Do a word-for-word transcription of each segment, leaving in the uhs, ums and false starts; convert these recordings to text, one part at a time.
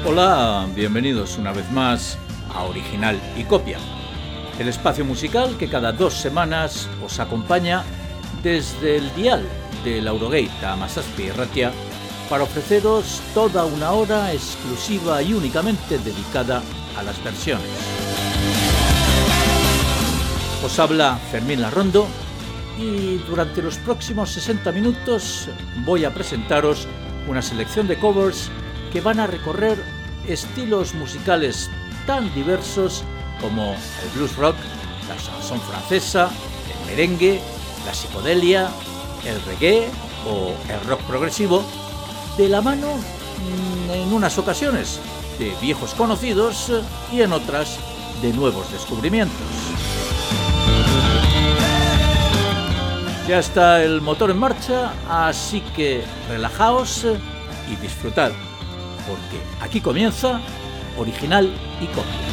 Hola, bienvenidos una vez más a Original y Copia, el espacio musical que cada dos semanas os acompaña desde el dial de Laurogeita Hamazazpi Irratia para ofreceros toda una hora exclusiva y únicamente dedicada a las versiones. Os habla Fermín Larrondo y durante los próximos sesenta minutos voy a presentaros una selección de covers que van a recorrer estilos musicales tan diversos como el blues rock, la chanson francesa, el merengue, la psicodelia, el reggae o el rock progresivo, de la mano, en unas ocasiones, de viejos conocidos y en otras de nuevos descubrimientos. Ya está el motor en marcha, así que relajaos y disfrutad, porque aquí comienza Original y Copia.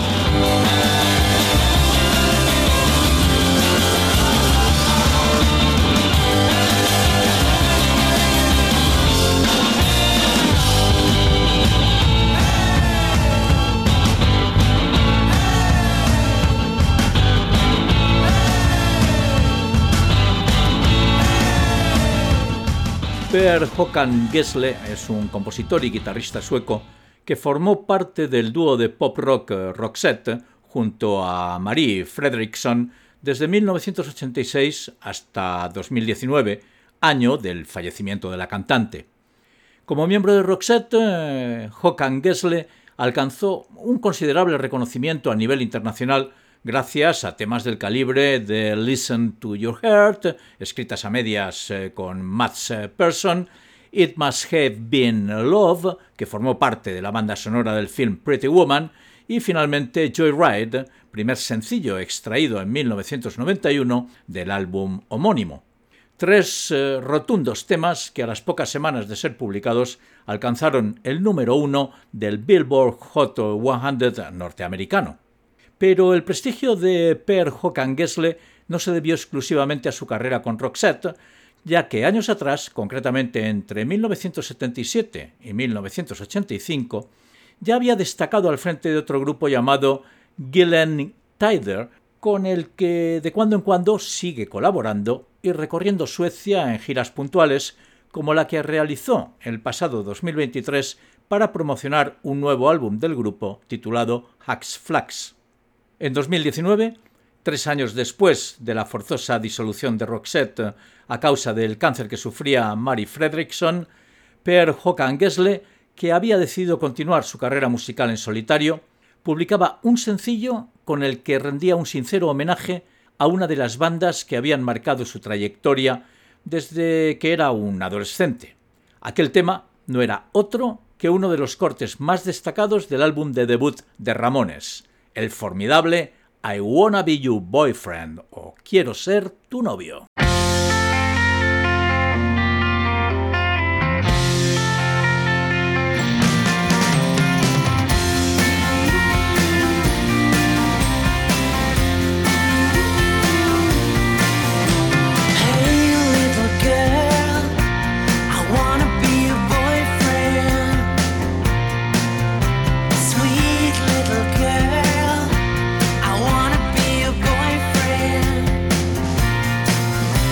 Per Håkan Gessle es un compositor y guitarrista sueco que formó parte del dúo de pop rock Roxette junto a Marie Fredriksson desde mil novecientos ochenta y seis hasta dos mil diecinueve, año del fallecimiento de la cantante. Como miembro de Roxette, Håkan Gessle alcanzó un considerable reconocimiento a nivel internacional gracias a temas del calibre de Listen to Your Heart, escritas a medias eh, con Mats Persson, It Must Have Been Love, que formó parte de la banda sonora del film Pretty Woman, y finalmente Joyride, primer sencillo extraído en mil novecientos noventa y uno del álbum homónimo. Tres eh, rotundos temas que a las pocas semanas de ser publicados alcanzaron el número uno del Billboard Hot cien norteamericano. Pero el prestigio de Per Håkan Gessle no se debió exclusivamente a su carrera con Roxette, ya que años atrás, concretamente entre mil novecientos setenta y siete y mil novecientos ochenta y cinco, ya había destacado al frente de otro grupo llamado Gyllene Tider, con el que de cuando en cuando sigue colaborando y recorriendo Suecia en giras puntuales, como la que realizó el pasado dos mil veintitrés para promocionar un nuevo álbum del grupo titulado Hax Flax. En dos mil diecinueve, tres años después de la forzosa disolución de Roxette a causa del cáncer que sufría Marie Fredriksson, Per Håkan Gessle, que había decidido continuar su carrera musical en solitario, publicaba un sencillo con el que rendía un sincero homenaje a una de las bandas que habían marcado su trayectoria desde que era un adolescente. Aquel tema no era otro que uno de los cortes más destacados del álbum de debut de Ramones, el formidable I Wanna Be Your Boyfriend o Quiero Ser Tu Novio. I wanna be your boyfriend.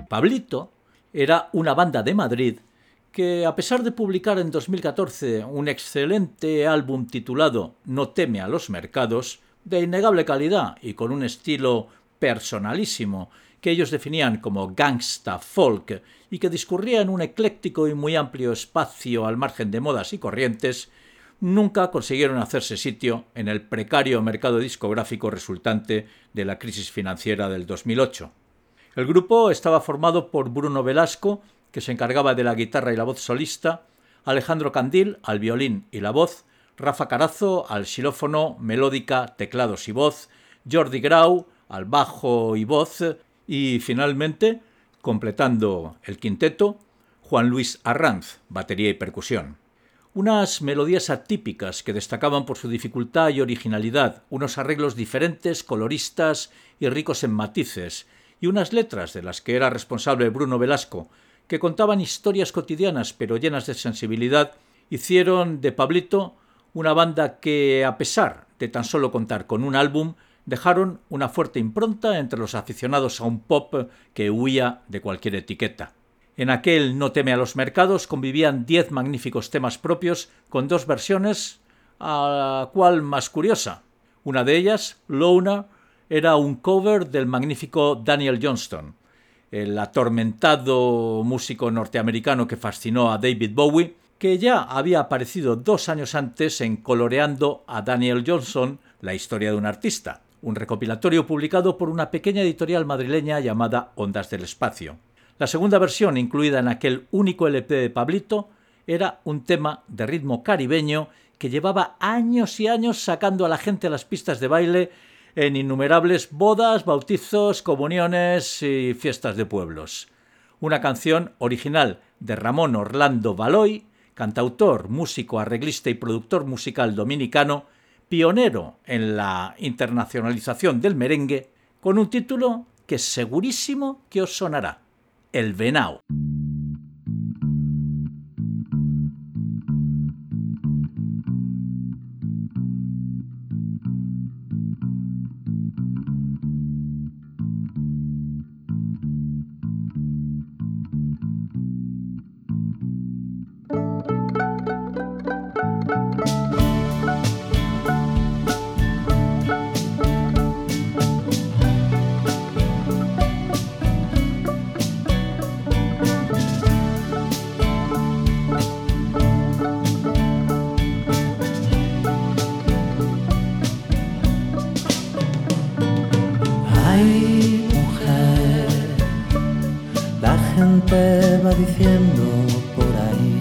Pablito era una banda de Madrid que, a pesar de publicar en dos mil catorce un excelente álbum titulado No teme a los mercados, de innegable calidad y con un estilo personalísimo que ellos definían como gangsta folk y que discurría en un ecléctico y muy amplio espacio al margen de modas y corrientes, nunca consiguieron hacerse sitio en el precario mercado discográfico resultante de la crisis financiera del dos mil ocho. El grupo estaba formado por Bruno Velasco, que se encargaba de la guitarra y la voz solista, Alejandro Candil al violín y la voz, Rafa Carazo al xilófono, melódica, teclados y voz, Jordi Grau al bajo y voz y, finalmente, completando el quinteto, Juan Luis Arranz, batería y percusión. Unas melodías atípicas que destacaban por su dificultad y originalidad, unos arreglos diferentes, coloristas y ricos en matices, y unas letras de las que era responsable Bruno Velasco, que contaban historias cotidianas pero llenas de sensibilidad, hicieron de Pablito una banda que, a pesar de tan solo contar con un álbum, dejaron una fuerte impronta entre los aficionados a un pop que huía de cualquier etiqueta. En aquel No teme a los mercados convivían diez magníficos temas propios con dos versiones, a la cual más curiosa. Una de ellas, Loner, era un cover del magnífico Daniel Johnston, el atormentado músico norteamericano que fascinó a David Bowie, que ya había aparecido dos años antes en Coloreando a Daniel Johnston, la historia de un artista, un recopilatorio publicado por una pequeña editorial madrileña llamada Ondas del Espacio. La segunda versión, incluida en aquel único L P de Pablito, era un tema de ritmo caribeño que llevaba años y años sacando a la gente a las pistas de baile en innumerables bodas, bautizos, comuniones y fiestas de pueblos. Una canción original de Ramón Orlando Baloy, cantautor, músico, arreglista y productor musical dominicano, pionero en la internacionalización del merengue, con un título que segurísimo que os sonará: El Venao. Te va diciendo por ahí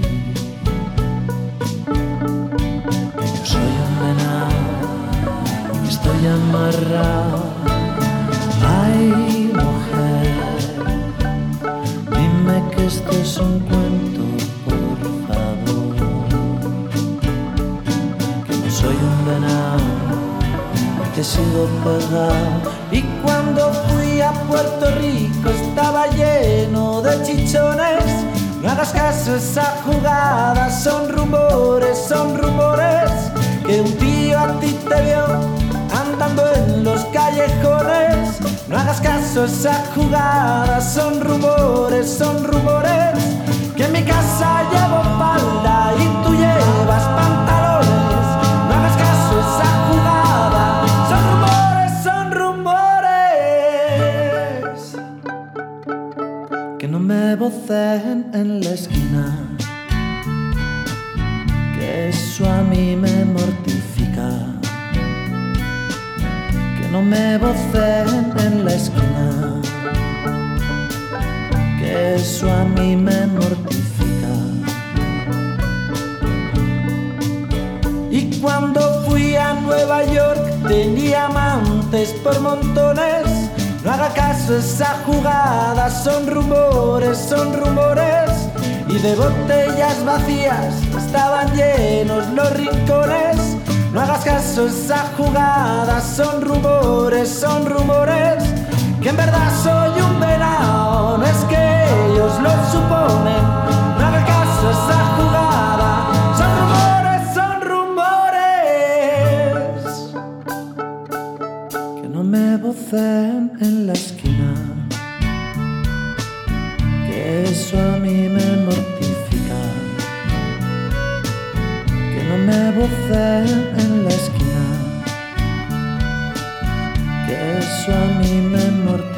que yo soy un venado y estoy amarrado. Ay, mujer, dime que este es un cuento, por favor, que no soy un venado y que sigo pegado. Y cuando fui a Puerto Rico estaba lleno de chichones. No hagas caso a esa jugada, son rumores, son rumores, que un tío a ti te vio andando en los callejones. No hagas caso a esa jugada, son rumores, son rumores, que en mi casa llevo falda y tú llevas pantalones. No hagas caso a esa jugada, son rumores. Que no me voceen en la esquina, que eso a mí me mortifica. Que no me voceen en la esquina, que eso a mí me mortifica. Y cuando fui a Nueva York tenía amantes por montones. No haga caso a esa jugada, son rumores, son rumores, y de botellas vacías estaban llenos los rincones. No hagas caso a esa jugada, son rumores, son rumores, que en verdad soy un venao, no es que ellos lo suponen. No haga caso a esa jugada, son rumores, son rumores, que no me voceen en la esquina, eso a mí me mortifica, que no me voceen en la esquina, que eso a mí me mortifica.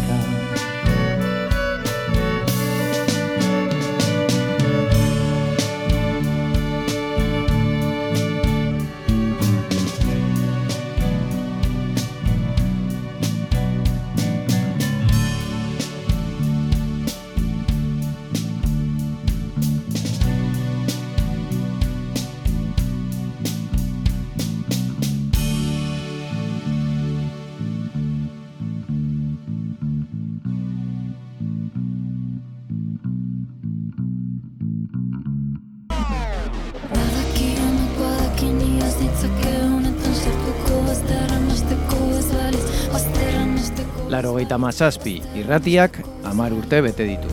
Laurogeita hamazazpi irratiak hamar urte bete ditu.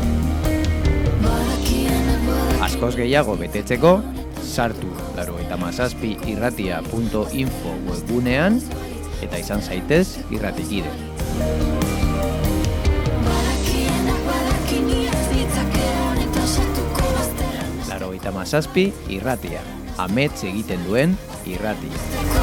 Askoz gehiago betetzeko, sartu laurogeita hamazazpi irratia punto info webgunean eta izan zaitez irratikide. Laurogeita hamazazpi irratia, amets egiten duen irratia.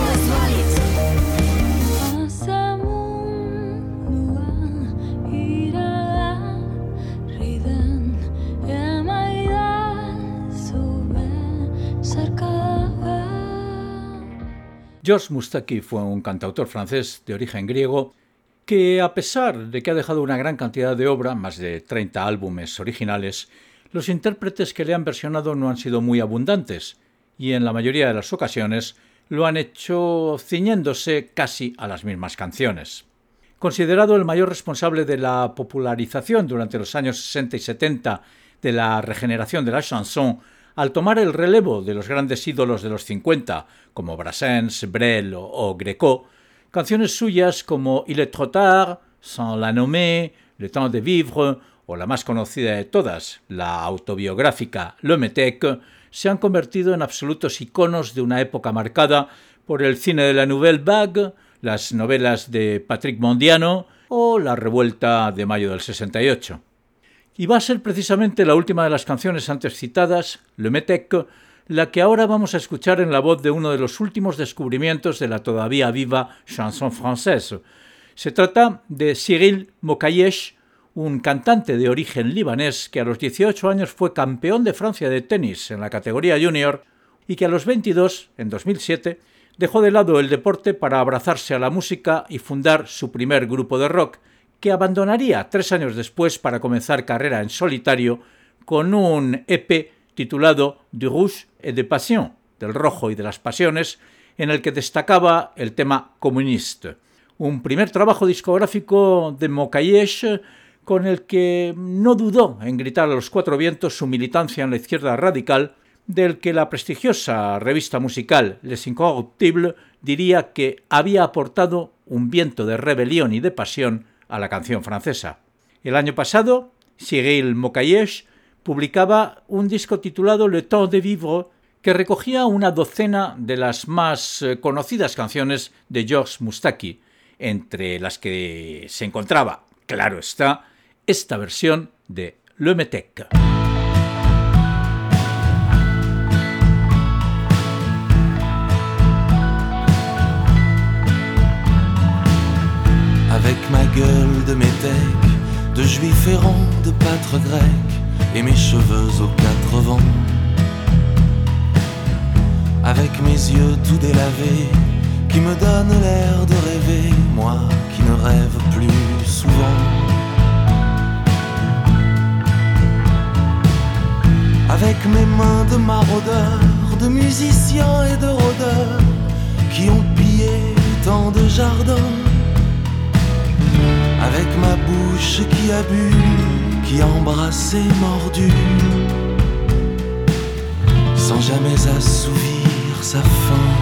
Georges Moustaki fue un cantautor francés de origen griego que, a pesar de que ha dejado una gran cantidad de obra, más de treinta álbumes originales, los intérpretes que le han versionado no han sido muy abundantes y en la mayoría de las ocasiones lo han hecho ciñéndose casi a las mismas canciones. Considerado el mayor responsable de la popularización durante los años sesenta y setenta de la regeneración de la chanson, al tomar el relevo de los grandes ídolos de los cincuenta, como Brassens, Brel o Gréco, canciones suyas como Il est trop tard, Sans la nommer, Le temps de vivre o la más conocida de todas, la autobiográfica Le Métèque, se han convertido en absolutos iconos de una época marcada por el cine de la Nouvelle Vague, las novelas de Patrick Mondiano o la Revuelta de mayo del sesenta y ocho. Y va a ser precisamente la última de las canciones antes citadas, Le Métèque, la que ahora vamos a escuchar en la voz de uno de los últimos descubrimientos de la todavía viva chanson française. Se trata de Cyril Mokayech, un cantante de origen libanés que a los dieciocho años fue campeón de Francia de tenis en la categoría junior y que a los veintidós, en dos mil siete, dejó de lado el deporte para abrazarse a la música y fundar su primer grupo de rock, que abandonaría tres años después para comenzar carrera en solitario con un E P titulado Du Rouge et des Passions, del rojo y de las pasiones, en el que destacaba el tema Communiste, un primer trabajo discográfico de Mokayech con el que no dudó en gritar a los cuatro vientos su militancia en la izquierda radical, del que la prestigiosa revista musical Les Incorruptibles diría que había aportado un viento de rebelión y de pasión a la canción francesa. El año pasado, Cyril Mokayech publicaba un disco titulado Le temps de vivre, que recogía una docena de las más conocidas canciones de Georges Moustaki, entre las que se encontraba, claro está, esta versión de Le Métèque. Avec ma gueule de métèque, de juif errant, de pâtre grec, et mes cheveux aux quatre vents. Avec mes yeux tout délavés, qui me donnent l'air de rêver, moi qui ne rêve plus souvent. Avec mes mains de maraudeurs, de musiciens et de rôdeurs, qui ont pillé tant de jardins. Avec ma bouche qui a bu, qui a embrassé, mordu, sans jamais assouvir sa faim.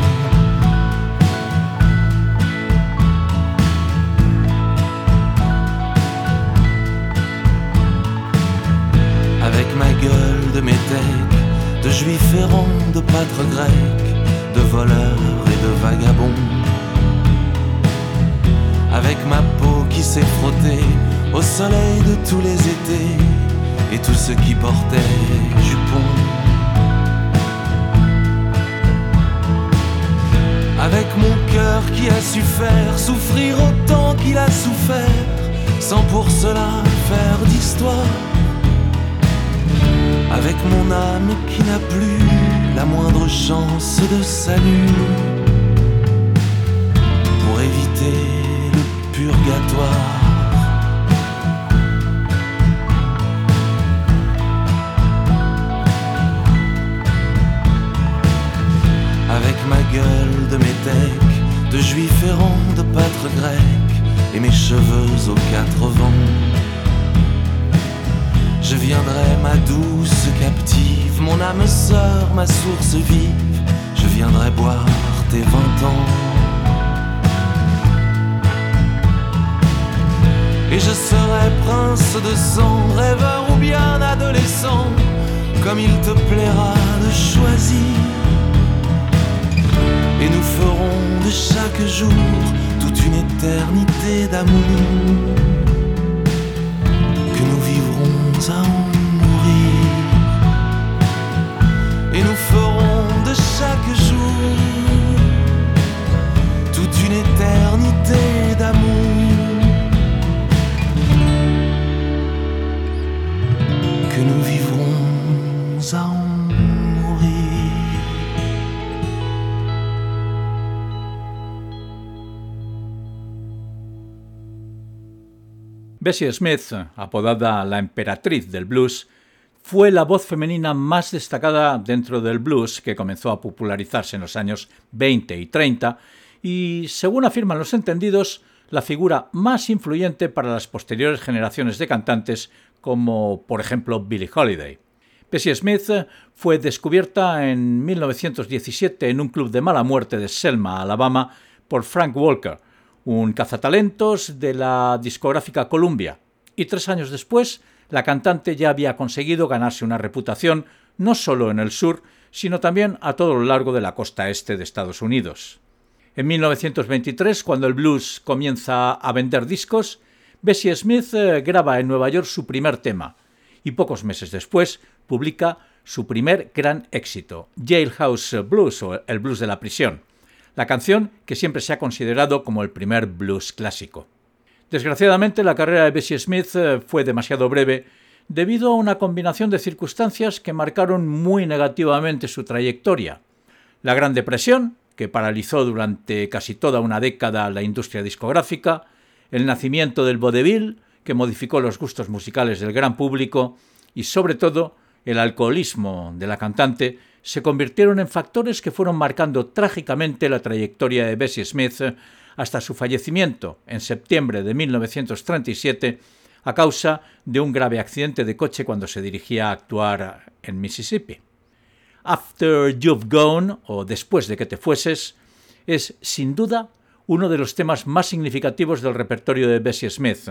Avec ma gueule de métèque, de juif errant, de pâtre grec, de voleur et de vagabond. Avec ma peau qui s'est frottée au soleil de tous les étés et tous ceux qui portaient jupons. Avec mon cœur qui a su faire souffrir autant qu'il a souffert, sans pour cela faire d'histoire. Avec mon âme qui n'a plus la moindre chance de salut, pour éviter le purgatoire. Avec ma gueule de métèque, de juif errant, de pâtre grec, et mes cheveux aux quatre vents, je viendrai, ma douce captive, mon âme sœur, ma source vive, je viendrai boire tes vingt ans. Et je serai prince de sang, rêveur ou bien adolescent, comme il te plaira de choisir. Et nous ferons de chaque jour toute une éternité d'amour, que nous vivrons à en mourir. Et nous ferons de chaque jour toute une éternité d'amour, que nous vivrons à en mourir. Bessie Smith, apodada la emperatriz del blues, fue la voz femenina más destacada dentro del blues que comenzó a popularizarse en los años veinte y treinta y, según afirman los entendidos, la figura más influyente para las posteriores generaciones de cantantes como, por ejemplo, Billie Holiday. Bessie Smith fue descubierta en mil novecientos diecisiete en un club de mala muerte de Selma, Alabama, por Frank Walker, un cazatalentos de la discográfica Columbia, y tres años después la cantante ya había conseguido ganarse una reputación no solo en el sur, sino también a todo lo largo de la costa este de Estados Unidos. En mil novecientos veintitrés, cuando el blues comienza a vender discos, Bessie Smith eh, graba en Nueva York su primer tema, y pocos meses después publica su primer gran éxito, Jailhouse Blues, o el blues de la prisión, la canción que siempre se ha considerado como el primer blues clásico. Desgraciadamente, la carrera de Bessie Smith fue demasiado breve debido a una combinación de circunstancias que marcaron muy negativamente su trayectoria. La Gran Depresión, que paralizó durante casi toda una década la industria discográfica, el nacimiento del vodevil, que modificó los gustos musicales del gran público, y sobre todo el alcoholismo de la cantante, se convirtieron en factores que fueron marcando trágicamente la trayectoria de Bessie Smith hasta su fallecimiento en septiembre de mil novecientos treinta y siete a causa de un grave accidente de coche cuando se dirigía a actuar en Mississippi. After You've Gone, o Después de que te fueses, es sin duda uno de los temas más significativos del repertorio de Bessie Smith.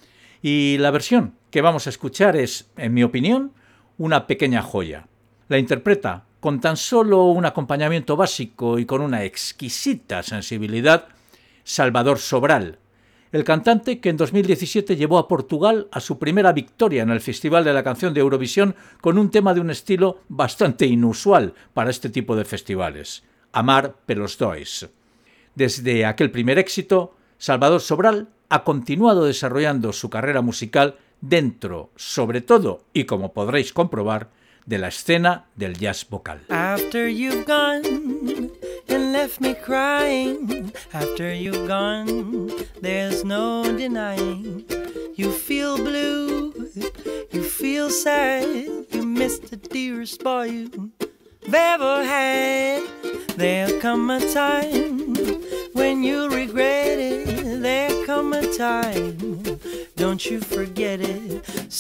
Y la versión que vamos a escuchar es, en mi opinión, una pequeña joya. La interpreta con tan solo un acompañamiento básico y con una exquisita sensibilidad, Salvador Sobral, el cantante que en dos mil diecisiete llevó a Portugal a su primera victoria en el Festival de la Canción de Eurovisión con un tema de un estilo bastante inusual para este tipo de festivales, Amar pelos dois. Desde aquel primer éxito, Salvador Sobral ha continuado desarrollando su carrera musical dentro, sobre todo, y como podréis comprobar, de la escena del jazz vocal. After you've gone and left me crying, after you've gone, there's no denying. You feel blue, you feel sad, you missed the dearest boy you've ever had. There'll come a time when you'll regret it, there'll come a time, don't you forget it.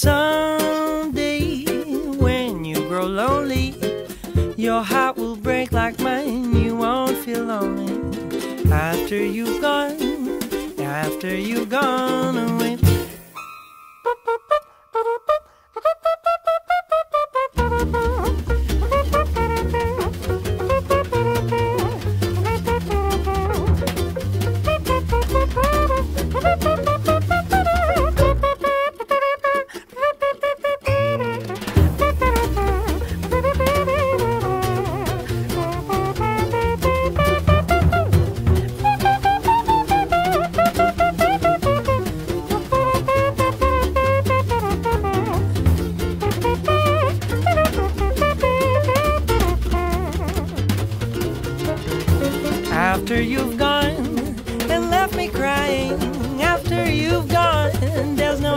Someday when you grow lonely, your heart will break like mine, you won't feel lonely. After you've gone, after you've gone away.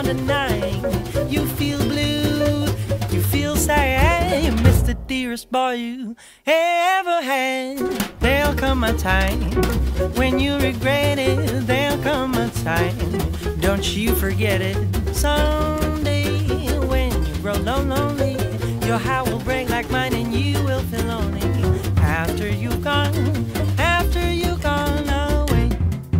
the night. You feel blue, you feel sad. You miss the dearest boy you ever had. There'll come a time when you regret it. There'll come a time, don't you forget it. Someday when you grow lonely, your heart will break like mine and you will feel lonely. After you've gone, after you've gone away.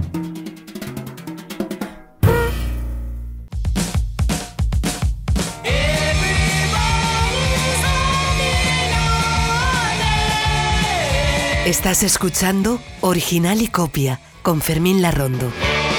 Estás escuchando Original y Copia con Fermín Larrondo.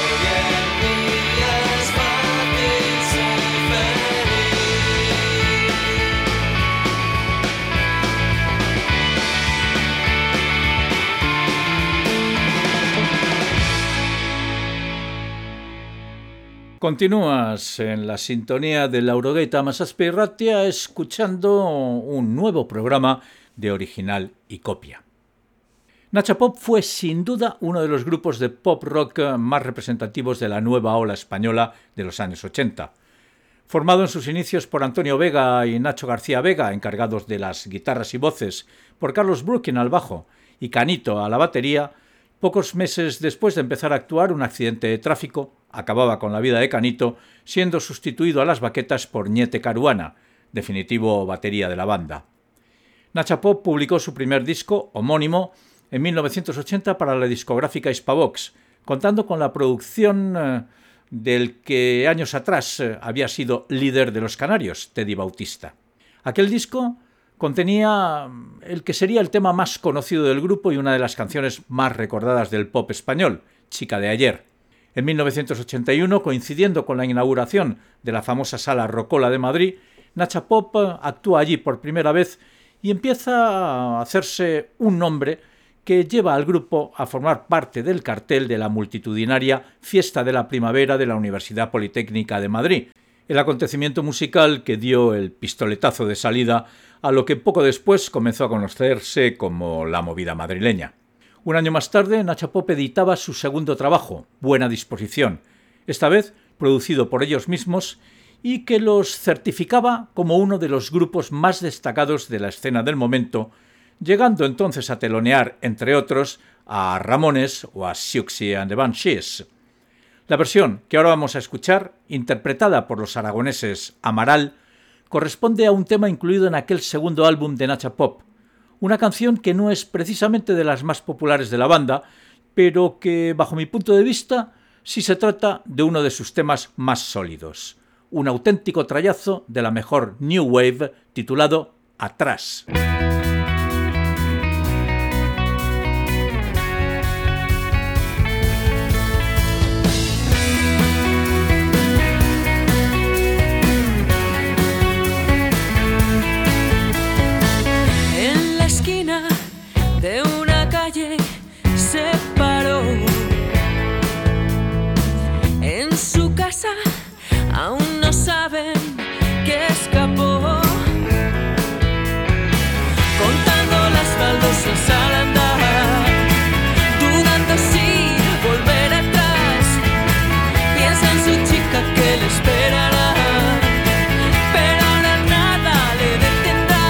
Continúas en la sintonía de Laurogeita Masazpi Irratia escuchando un nuevo programa de Original y Copia. Nacha Pop fue sin duda uno de los grupos de pop rock más representativos de la nueva ola española de los años ochenta. Formado en sus inicios por Antonio Vega y Nacho García Vega, encargados de las guitarras y voces, por Carlos Brooking al bajo y Canito a la batería, pocos meses después de empezar a actuar, un accidente de tráfico acababa con la vida de Canito, siendo sustituido a las baquetas por Ñete Caruana, definitivo batería de la banda. Nacha Pop publicó su primer disco, homónimo, en mil novecientos ochenta para la discográfica Hispavox, contando con la producción eh, del que años atrás eh, había sido líder de los Canarios, Teddy Bautista. Aquel disco contenía el que sería el tema más conocido del grupo y una de las canciones más recordadas del pop español, Chica de ayer. En mil novecientos ochenta y uno, coincidiendo con la inauguración de la famosa Sala Rocola de Madrid, Nacha Pop actúa allí por primera vez y empieza a hacerse un nombre que lleva al grupo a formar parte del cartel de la multitudinaria Fiesta de la Primavera de la Universidad Politécnica de Madrid, el acontecimiento musical que dio el pistoletazo de salida a lo que poco después comenzó a conocerse como la movida madrileña. Un año más tarde, Nacha Pop editaba su segundo trabajo, Buena Disposición, esta vez producido por ellos mismos y que los certificaba como uno de los grupos más destacados de la escena del momento, llegando entonces a telonear, entre otros, a Ramones o a Siouxsie and the Banshees. La versión que ahora vamos a escuchar, interpretada por los aragoneses Amaral, corresponde a un tema incluido en aquel segundo álbum de Nacha Pop, una canción que no es precisamente de las más populares de la banda, pero que, bajo mi punto de vista, sí se trata de uno de sus temas más sólidos. Un auténtico trayazo de la mejor New Wave titulado Atrás. De una calle se paró. En su casa aún no saben que escapó, contando las baldosas al andar, dudando si volver atrás. Piensa en su chica que le esperará, pero ahora nada le detendrá.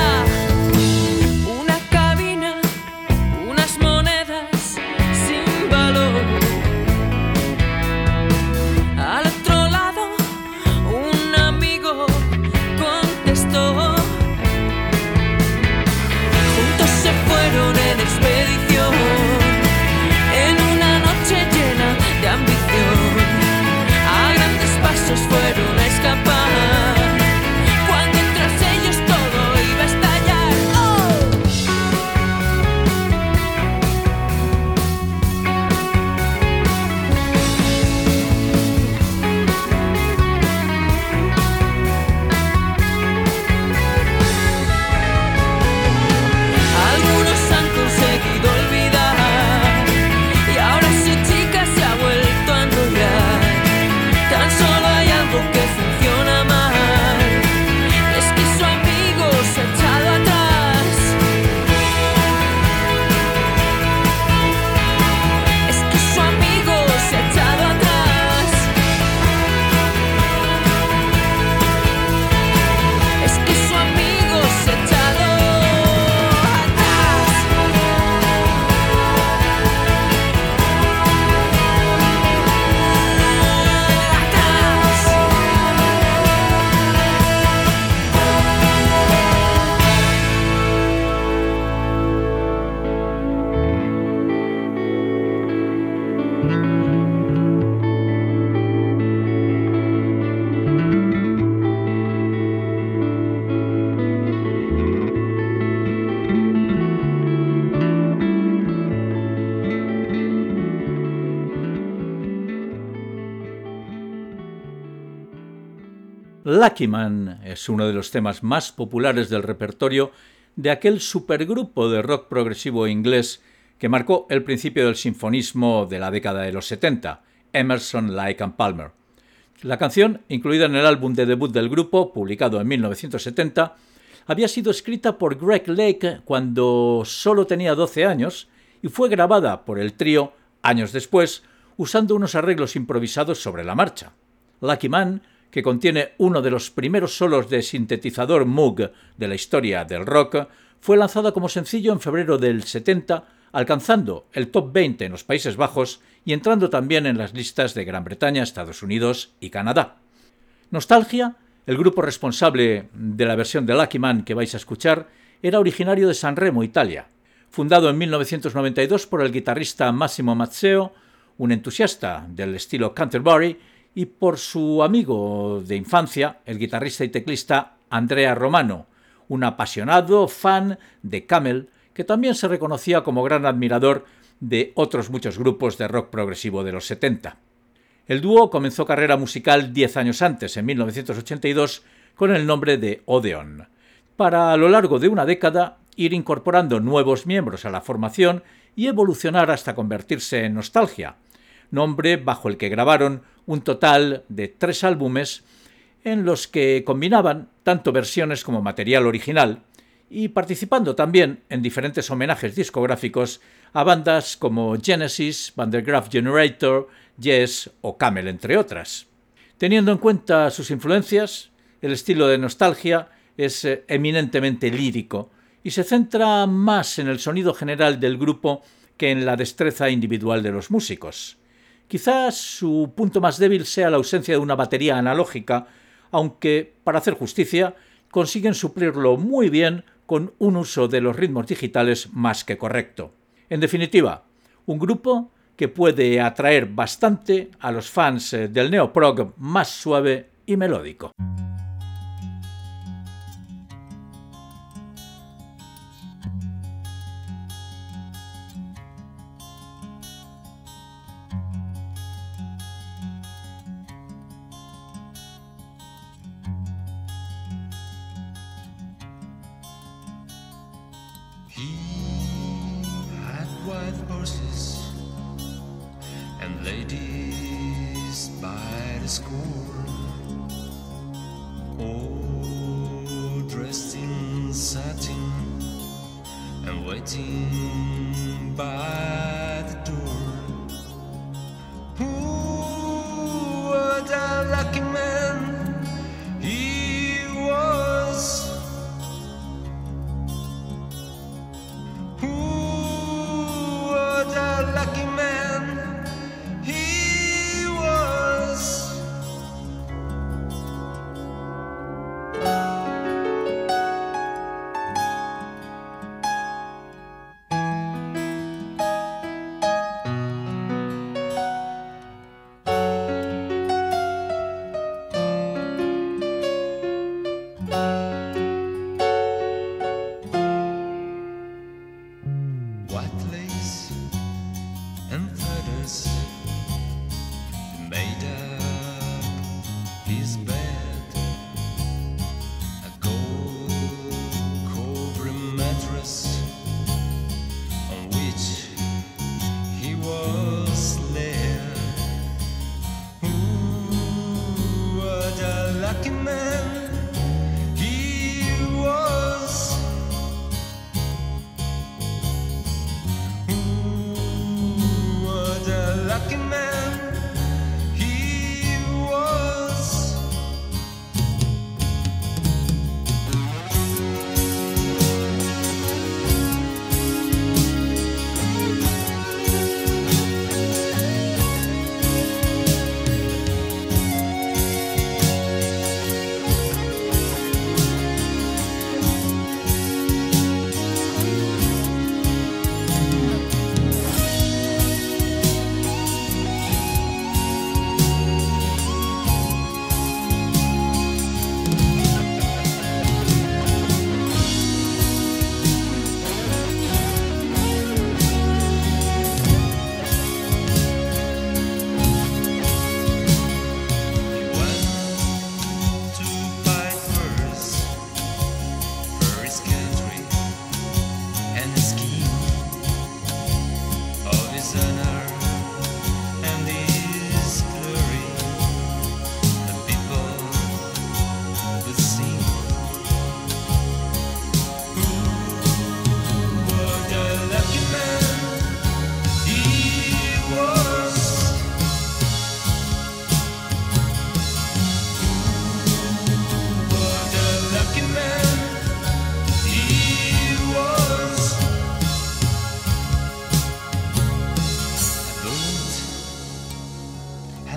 Al otro lado, un amigo con Lucky Man es uno de los temas más populares del repertorio de aquel supergrupo de rock progresivo inglés que marcó el principio del sinfonismo de la década de los setenta, Emerson, Lake and Palmer. La canción, incluida en el álbum de debut del grupo, publicado en mil novecientos setenta, había sido escrita por Greg Lake cuando solo tenía doce años y fue grabada por el trío años después, usando unos arreglos improvisados sobre la marcha. Lucky Man, que contiene uno de los primeros solos de sintetizador Moog de la historia del rock, fue lanzada como sencillo en febrero del setenta, alcanzando el top veinte en los Países Bajos y entrando también en las listas de Gran Bretaña, Estados Unidos y Canadá. Nostalgia, el grupo responsable de la versión de Lucky Man que vais a escuchar, era originario de San Remo, Italia. Fundado en mil novecientos noventa y dos por el guitarrista Massimo Mazzeo, un entusiasta del estilo Canterbury, y por su amigo de infancia, el guitarrista y teclista Andrea Romano, un apasionado fan de Camel, que también se reconocía como gran admirador de otros muchos grupos de rock progresivo de los setenta. El dúo comenzó carrera musical diez años antes, en mil novecientos ochenta y dos, con el nombre de Odeon, para a lo largo de una década ir incorporando nuevos miembros a la formación y evolucionar hasta convertirse en Nostalgia, nombre bajo el que grabaron un total de tres álbumes en los que combinaban tanto versiones como material original y participando también en diferentes homenajes discográficos a bandas como Genesis, Van der Graaf Generator, Yes o Camel, entre otras. Teniendo en cuenta sus influencias, el estilo de Nostalgia es eminentemente lírico y se centra más en el sonido general del grupo que en la destreza individual de los músicos. Quizás su punto más débil sea la ausencia de una batería analógica, aunque, para hacer justicia, consiguen suplirlo muy bien con un uso de los ritmos digitales más que correcto. En definitiva, un grupo que puede atraer bastante a los fans del neoprog más suave y melódico.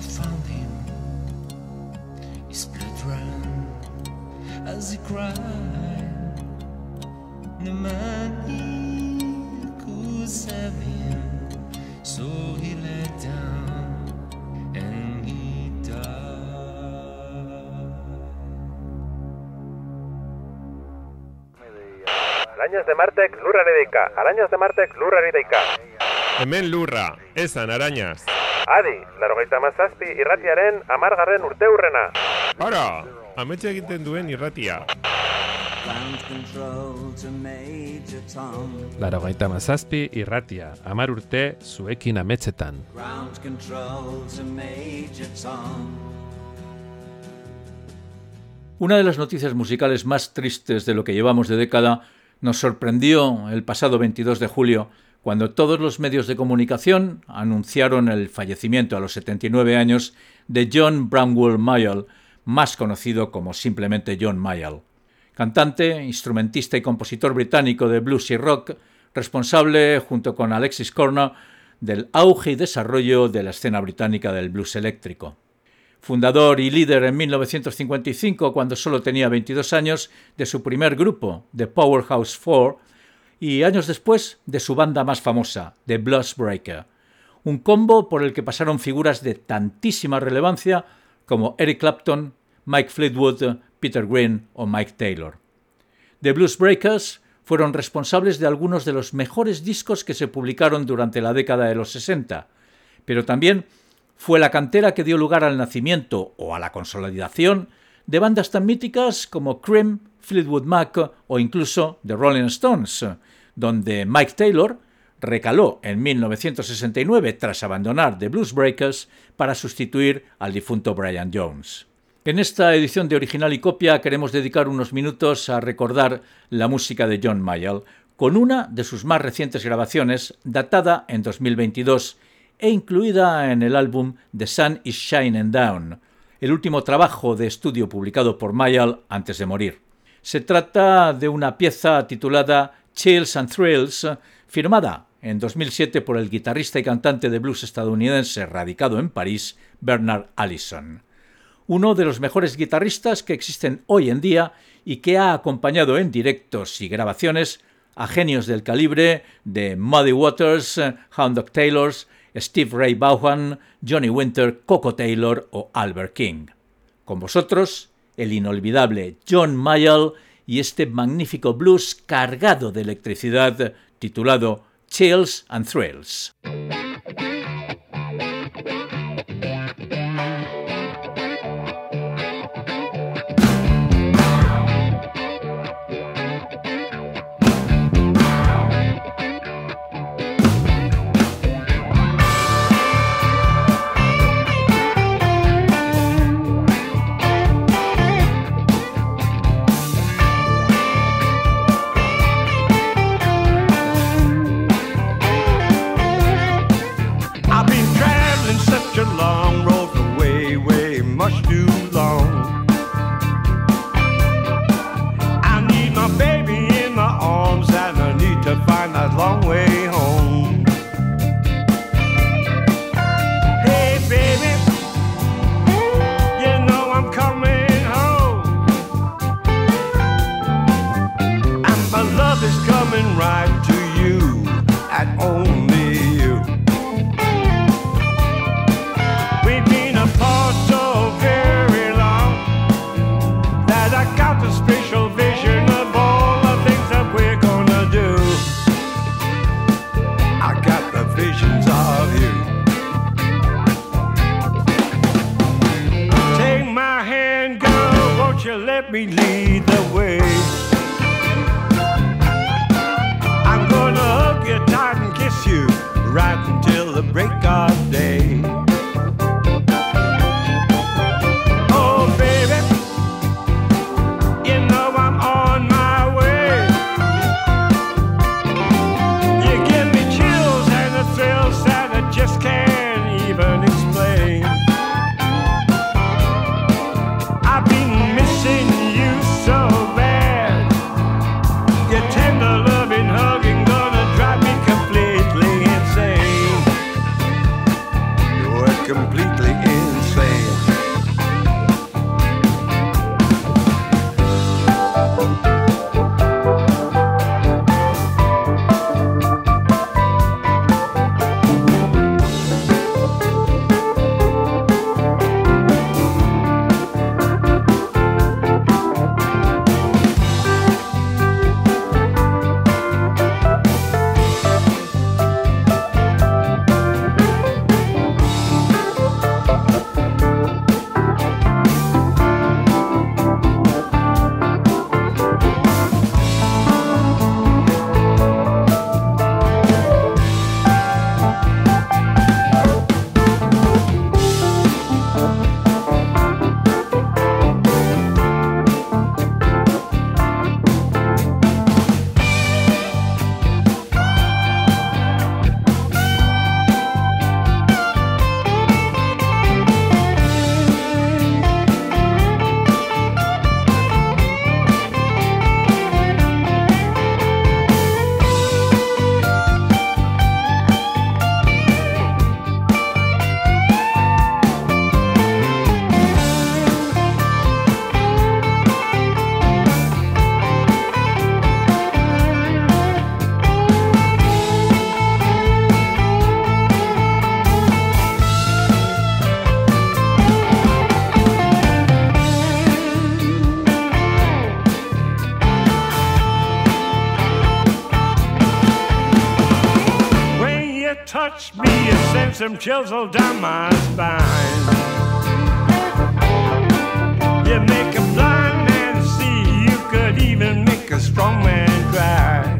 found him. His blood ran as he cried. The man he could save him, so he lay down and he died. Arañas de Martek lurrari deika, arañas de Martek lurrari deika. Hemen lurra, esan arañas. Adi, larogeita mazazpi irratiaren amargarren urte hurrena. Ara, ametxe egiten duen irratia. Larogeita mazazpi irratia, amar urte zuekin ametxetan. Una de las noticias musicales más tristes de lo que llevamos de década nos sorprendió el pasado veintidós de julio, cuando todos los medios de comunicación anunciaron el fallecimiento a los setenta y nueve años de John Bramwell Mayall, más conocido como simplemente John Mayall. Cantante, instrumentista y compositor británico de blues y rock, responsable, junto con Alexis Korner, del auge y desarrollo de la escena británica del blues eléctrico. Fundador y líder en mil novecientos cincuenta y cinco, cuando solo tenía veintidós años, de su primer grupo, The Powerhouse Four, y años después de su banda más famosa, The Bluesbreaker, un combo por el que pasaron figuras de tantísima relevancia como Eric Clapton, Mike Fleetwood, Peter Green o Mike Taylor. The Bluesbreakers fueron responsables de algunos de los mejores discos que se publicaron durante la década de los sesenta, pero también fue la cantera que dio lugar al nacimiento o a la consolidación de bandas tan míticas como Cream, Fleetwood Mac o incluso The Rolling Stones, donde Mike Taylor recaló en mil novecientos sesenta y nueve tras abandonar The Bluesbreakers para sustituir al difunto Brian Jones. En esta edición de Original y Copia queremos dedicar unos minutos a recordar la música de John Mayall con una de sus más recientes grabaciones, datada en dos mil veintidós e incluida en el álbum The Sun is Shining Down, el último trabajo de estudio publicado por Mayall antes de morir. Se trata de una pieza titulada Chills and Thrills, firmada en dos mil siete por el guitarrista y cantante de blues estadounidense radicado en París, Bernard Allison. Uno de los mejores guitarristas que existen hoy en día y que ha acompañado en directos y grabaciones a genios del calibre de Muddy Waters, Hound Dog Taylor, Steve Ray Vaughan, Johnny Winter, Coco Taylor o Albert King. Con vosotros, el inolvidable John Mayall y este magnífico blues cargado de electricidad titulado Chills and Thrills. Let me lead the way. I'm gonna hug you tight and kiss you right until the break of day. Oh baby, you know I'm on my way. You give me chills and the thrills that I just can't even explain. I've been missing you so bad. Your tender loving hugging gonna drive me completely insane. touch me, you send some chills all down my spine. You make a blind man see, you could even make a strong man cry.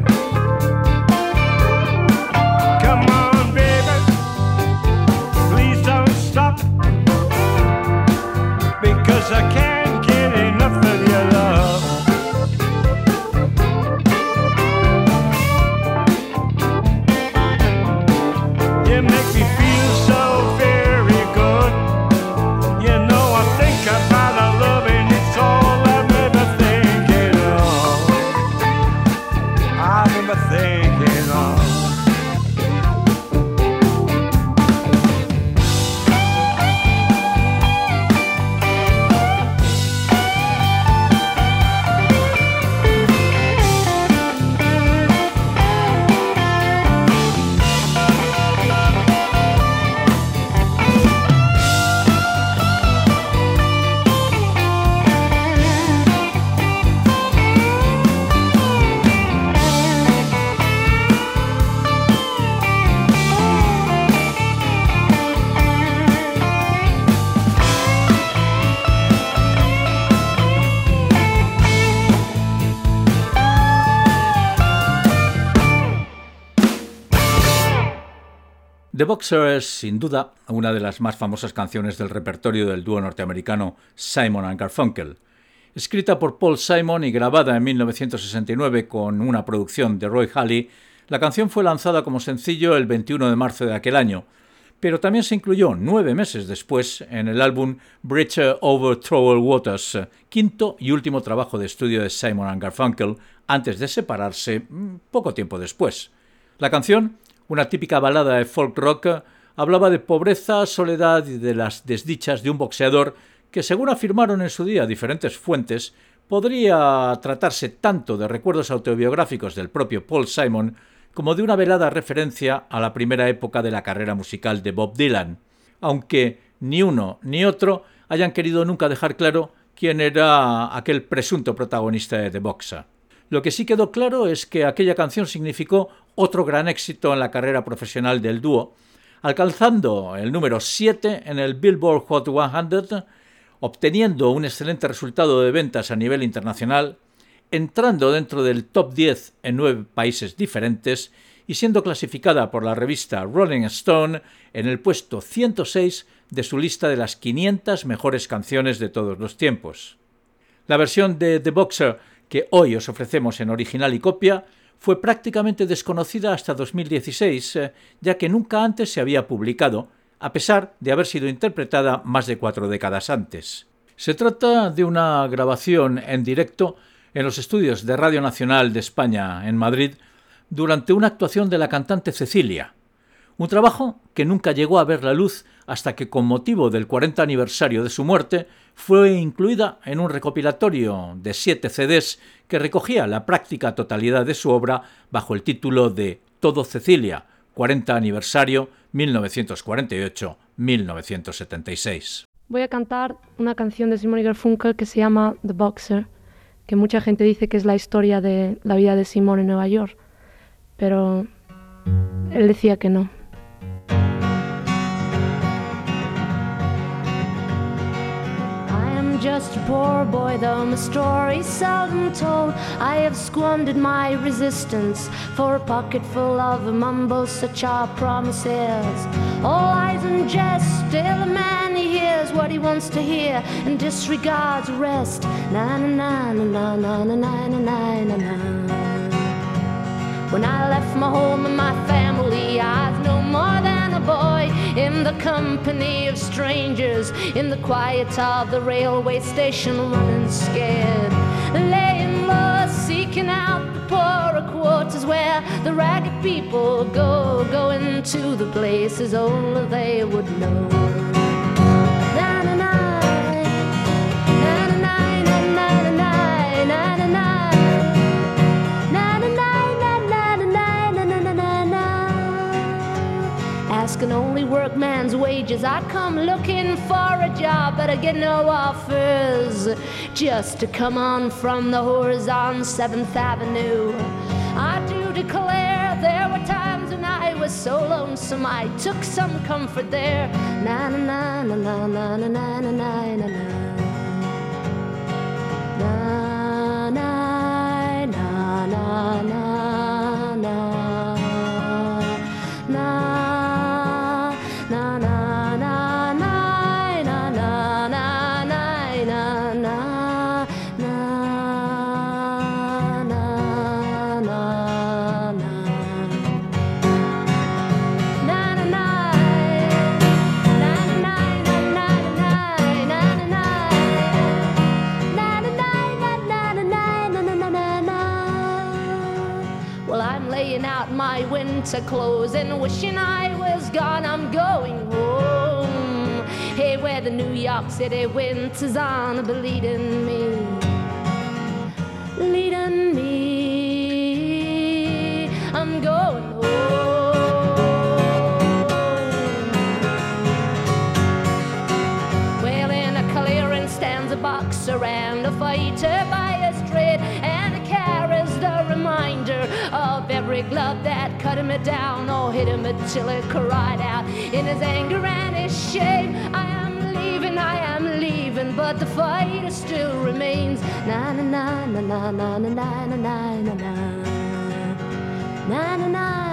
Come on, baby, please don't stop, because I can't get enough of your love. You make me feel so very good. You know I think about our love and it's all I'm ever thinking of. I'm ever thinking of. The Boxer es, sin duda, una de las más famosas canciones del repertorio del dúo norteamericano Simon and Garfunkel. Escrita por Paul Simon y grabada en mil novecientos sesenta y nueve con una producción de Roy Halley, la canción fue lanzada como sencillo el veintiuno de marzo de aquel año, pero también se incluyó nueve meses después en el álbum Bridge Over Troubled Waters, quinto y último trabajo de estudio de Simon and Garfunkel, antes de separarse poco tiempo después. La canción, una típica balada de folk rock, hablaba de pobreza, soledad y de las desdichas de un boxeador que, según afirmaron en su día diferentes fuentes, podría tratarse tanto de recuerdos autobiográficos del propio Paul Simon como de una velada referencia a la primera época de la carrera musical de Bob Dylan, aunque ni uno ni otro hayan querido nunca dejar claro quién era aquel presunto protagonista de The Boxer. Lo que sí quedó claro es que aquella canción significó otro gran éxito en la carrera profesional del dúo, alcanzando el número siete en el Billboard Hot cien, obteniendo un excelente resultado de ventas a nivel internacional, entrando dentro del top diez en nueve países diferentes y siendo clasificada por la revista Rolling Stone en el puesto ciento seis de su lista de las quinientas mejores canciones de todos los tiempos. La versión de The Boxer que hoy os ofrecemos en original y copia fue prácticamente desconocida hasta dos mil dieciséis, eh, ya que nunca antes se había publicado, a pesar de haber sido interpretada más de cuatro décadas antes. Se trata de una grabación en directo en los estudios de Radio Nacional de España, en Madrid, durante una actuación de la cantante Cecilia. Un trabajo que nunca llegó a ver la luz hasta que, con motivo del cuarenta aniversario de su muerte, fue incluida en un recopilatorio de siete C Ds que recogía la práctica totalidad de su obra bajo el título de Todo Cecilia, cuarenta aniversario mil novecientos cuarenta y ocho a mil novecientos setenta y seis. Voy a cantar una canción de Simon y Garfunkel que se llama The Boxer, que mucha gente dice que es la historia de la vida de Simon en Nueva York, pero él decía que no. Just a poor boy, though my story's seldom told. I have squandered my resistance for a pocket full of mumbles, such are promises. All lies and jest, still a man he hears what he wants to hear and disregards the rest. Na na na na na na na na na na. When I left my home and my family, I was no more than a boy in the company of strangers, in the quiet of the railway station, running scared, laying low, seeking out the poorer quarters where the ragged people go, going to the places only they would know. Asking only workman's wages, I come looking for a job, but I get no offers, just to come on from the horizon seventh Avenue. I do declare there were times when I was so lonesome I took some comfort there. Na na na na na na na na na na na na. Na na na na na na. Na na na na na na na na na na. My winter clothes and wishing I was gone, I'm going home. Hey, where the New York City winter's on, but leading me, leading me, I'm going home. Well, in a clearing stands a boxer and a fighter by a straight, and a carries the reminder of every glove that cut him down or hit him till he cried out in his anger and his shame. I am leaving, I am leaving, but the fight still remains. Na na na na na na na na na na na na na na na.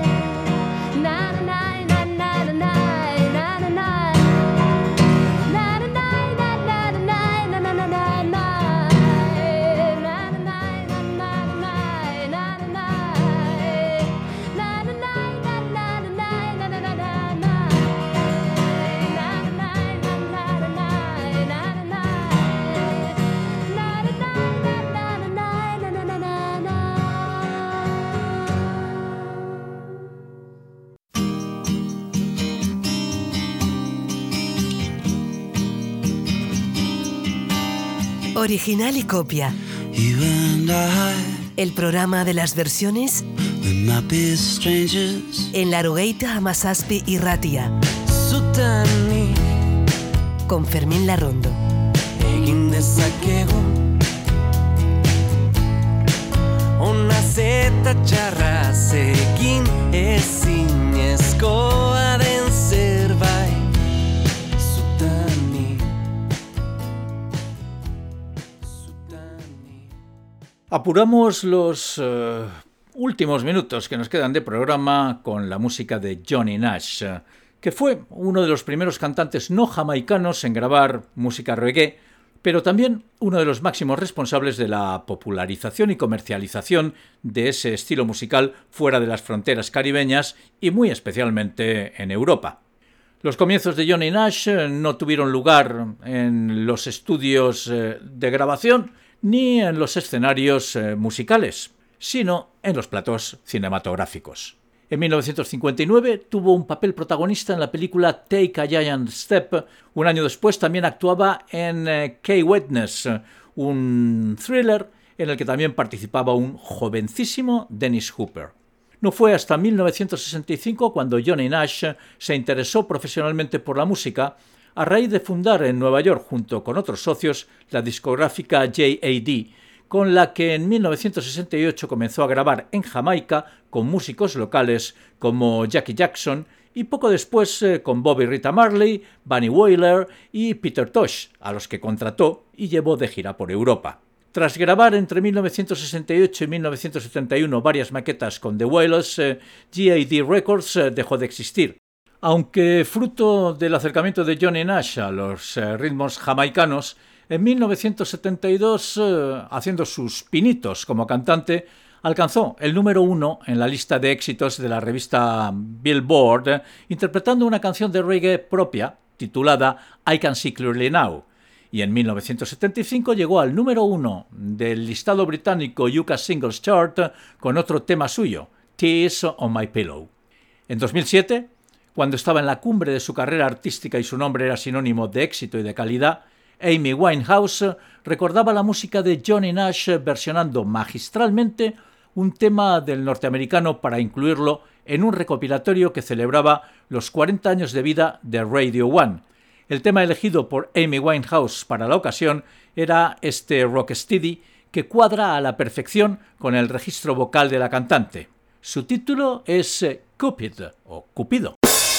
Original y copia. El programa de las versiones en Larugueita Hamazazpi Irratia. Con Fermín Larrondo. Ona zeta txarra zegin ezinezkoa den zerbait zutani. Apuramos los uh, últimos minutos que nos quedan de programa con la música de Johnny Nash, que fue uno de los primeros cantantes no jamaicanos en grabar música reggae, pero también uno de los máximos responsables de la popularización y comercialización de ese estilo musical fuera de las fronteras caribeñas y muy especialmente en Europa. Los comienzos de Johnny Nash no tuvieron lugar en los estudios de grabación ni en los escenarios musicales, sino en los platós cinematográficos. En mil novecientos cincuenta y nueve tuvo un papel protagonista en la película Take a Giant Step. Un año después también actuaba en eh, K-Witness, un thriller en el que también participaba un jovencísimo Dennis Hooper. No fue hasta mil novecientos sesenta y cinco cuando Johnny Nash se interesó profesionalmente por la música a raíz de fundar en Nueva York junto con otros socios la discográfica J A D, con la que en mil novecientos sesenta y ocho comenzó a grabar en Jamaica con músicos locales como Jackie Jackson y poco después eh, con Bobby Rita Marley, Bunny Wailer y Peter Tosh, a los que contrató y llevó de gira por Europa. Tras grabar entre mil novecientos sesenta y ocho y mil novecientos setenta y uno varias maquetas con The Wailers, eh, J A D Records eh, dejó de existir. Aunque fruto del acercamiento de Johnny Nash a los eh, ritmos jamaicanos, en mil novecientos setenta y dos, eh, haciendo sus pinitos como cantante, alcanzó el número uno en la lista de éxitos de la revista Billboard, eh, interpretando una canción de reggae propia titulada I Can See Clearly Now. Y en mil novecientos setenta y cinco llegó al número uno del listado británico U K Singles Chart con otro tema suyo, Tears on My Pillow. En dos mil siete, cuando estaba en la cumbre de su carrera artística y su nombre era sinónimo de éxito y de calidad, Amy Winehouse recordaba la música de Johnny Nash versionando magistralmente un tema del norteamericano para incluirlo en un recopilatorio que celebraba los cuarenta años de vida de Radio One. El tema elegido por Amy Winehouse para la ocasión era este Rocksteady, que cuadra a la perfección con el registro vocal de la cantante. Su título es Cupid o Cupido.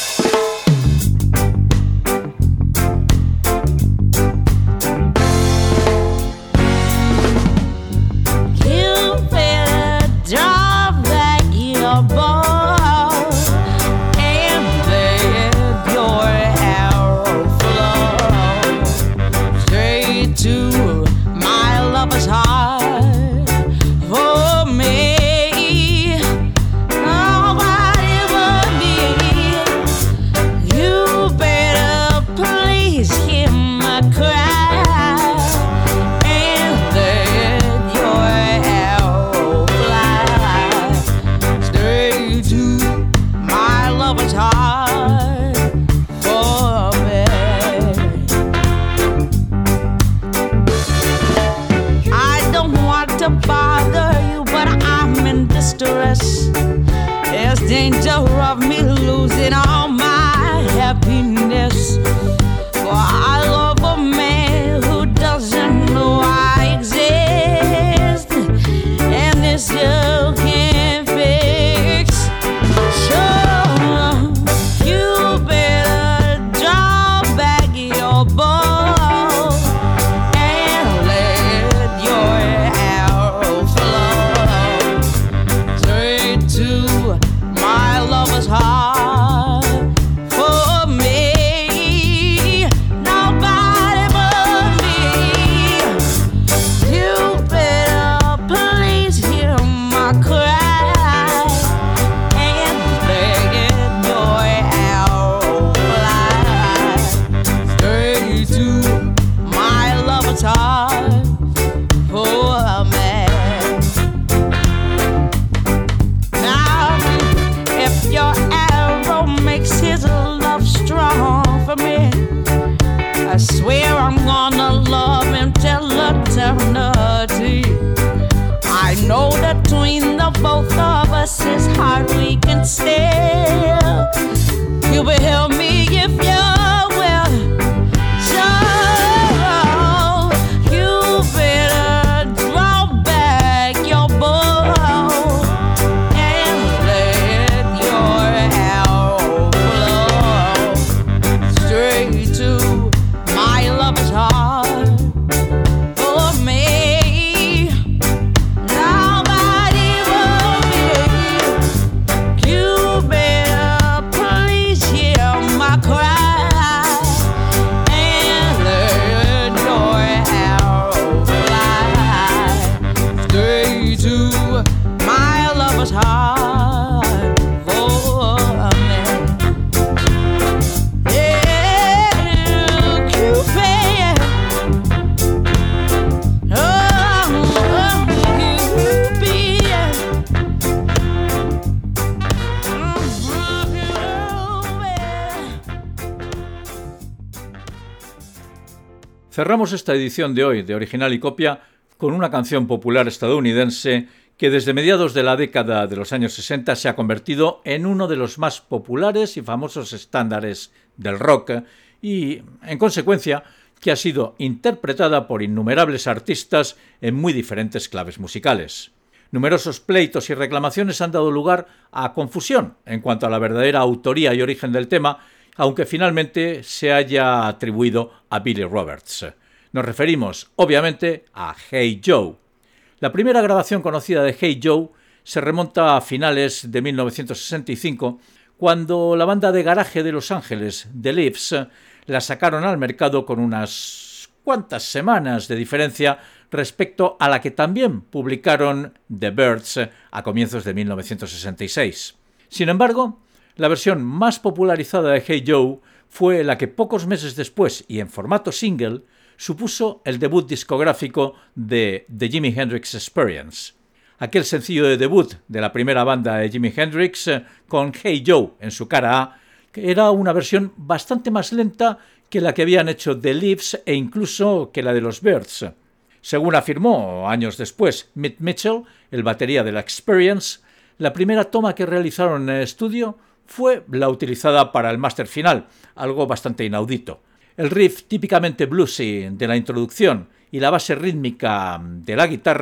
Cerramos esta edición de hoy de Original y Copia con una canción popular estadounidense que desde mediados de la década de los años sesenta se ha convertido en uno de los más populares y famosos estándares del rock y, en consecuencia, que ha sido interpretada por innumerables artistas en muy diferentes claves musicales. Numerosos pleitos y reclamaciones han dado lugar a confusión en cuanto a la verdadera autoría y origen del tema, aunque finalmente se haya atribuido a Billy Roberts. Nos referimos, obviamente, a Hey Joe. La primera grabación conocida de Hey Joe se remonta a finales de mil novecientos sesenta y cinco, cuando la banda de garaje de Los Ángeles, The Leaves, la sacaron al mercado con unas cuantas semanas de diferencia respecto a la que también publicaron The Byrds a comienzos de mil novecientos sesenta y seis. Sin embargo, la versión más popularizada de Hey Joe fue la que pocos meses después y en formato single supuso el debut discográfico de The Jimi Hendrix Experience. Aquel sencillo de debut de la primera banda de Jimi Hendrix con Hey Joe en su cara A, que era una versión bastante más lenta que la que habían hecho The Leaves e incluso que la de los Byrds. Según afirmó años después Mitch Mitchell, el batería de la Experience, la primera toma que realizaron en el estudio fue la utilizada para el máster final, algo bastante inaudito. El riff típicamente bluesy de la introducción y la base rítmica de la guitarra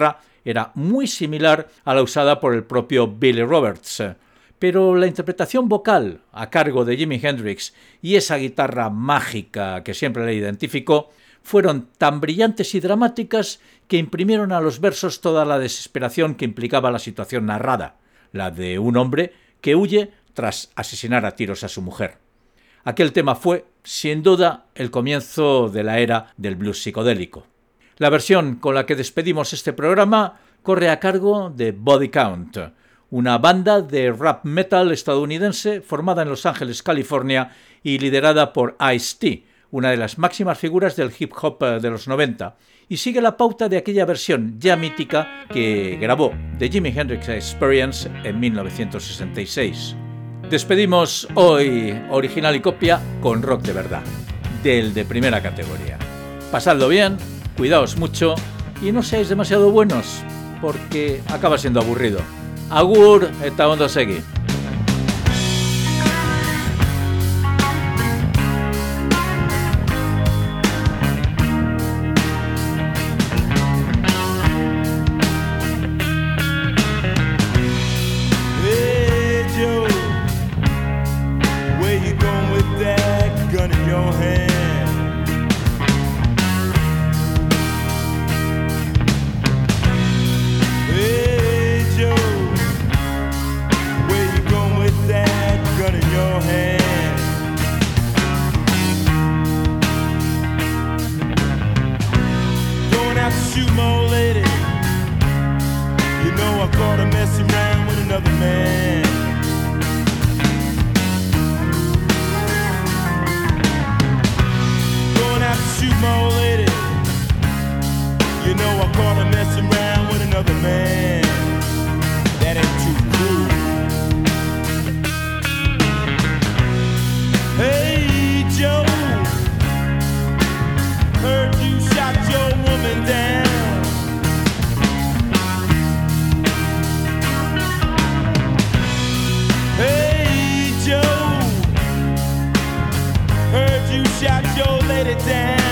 era muy similar a la usada por el propio Billy Roberts. Pero la interpretación vocal a cargo de Jimi Hendrix y esa guitarra mágica que siempre le identificó fueron tan brillantes y dramáticas que imprimieron a los versos toda la desesperación que implicaba la situación narrada, la de un hombre que huye tras asesinar a tiros a su mujer. Aquel tema fue, sin duda, el comienzo de la era del blues psicodélico. La versión con la que despedimos este programa corre a cargo de Body Count, una banda de rap metal estadounidense formada en Los Ángeles, California, y liderada por Ice-T, una de las máximas figuras del hip hop de los noventa, y sigue la pauta de aquella versión ya mítica que grabó The Jimi Hendrix Experience en mil novecientos sesenta y seis. Despedimos hoy Original y Copia con rock de verdad, del de primera categoría. Pasadlo bien, cuidaos mucho y no seáis demasiado buenos, porque acaba siendo aburrido. Agur eta ondo segi. Shot your lady down.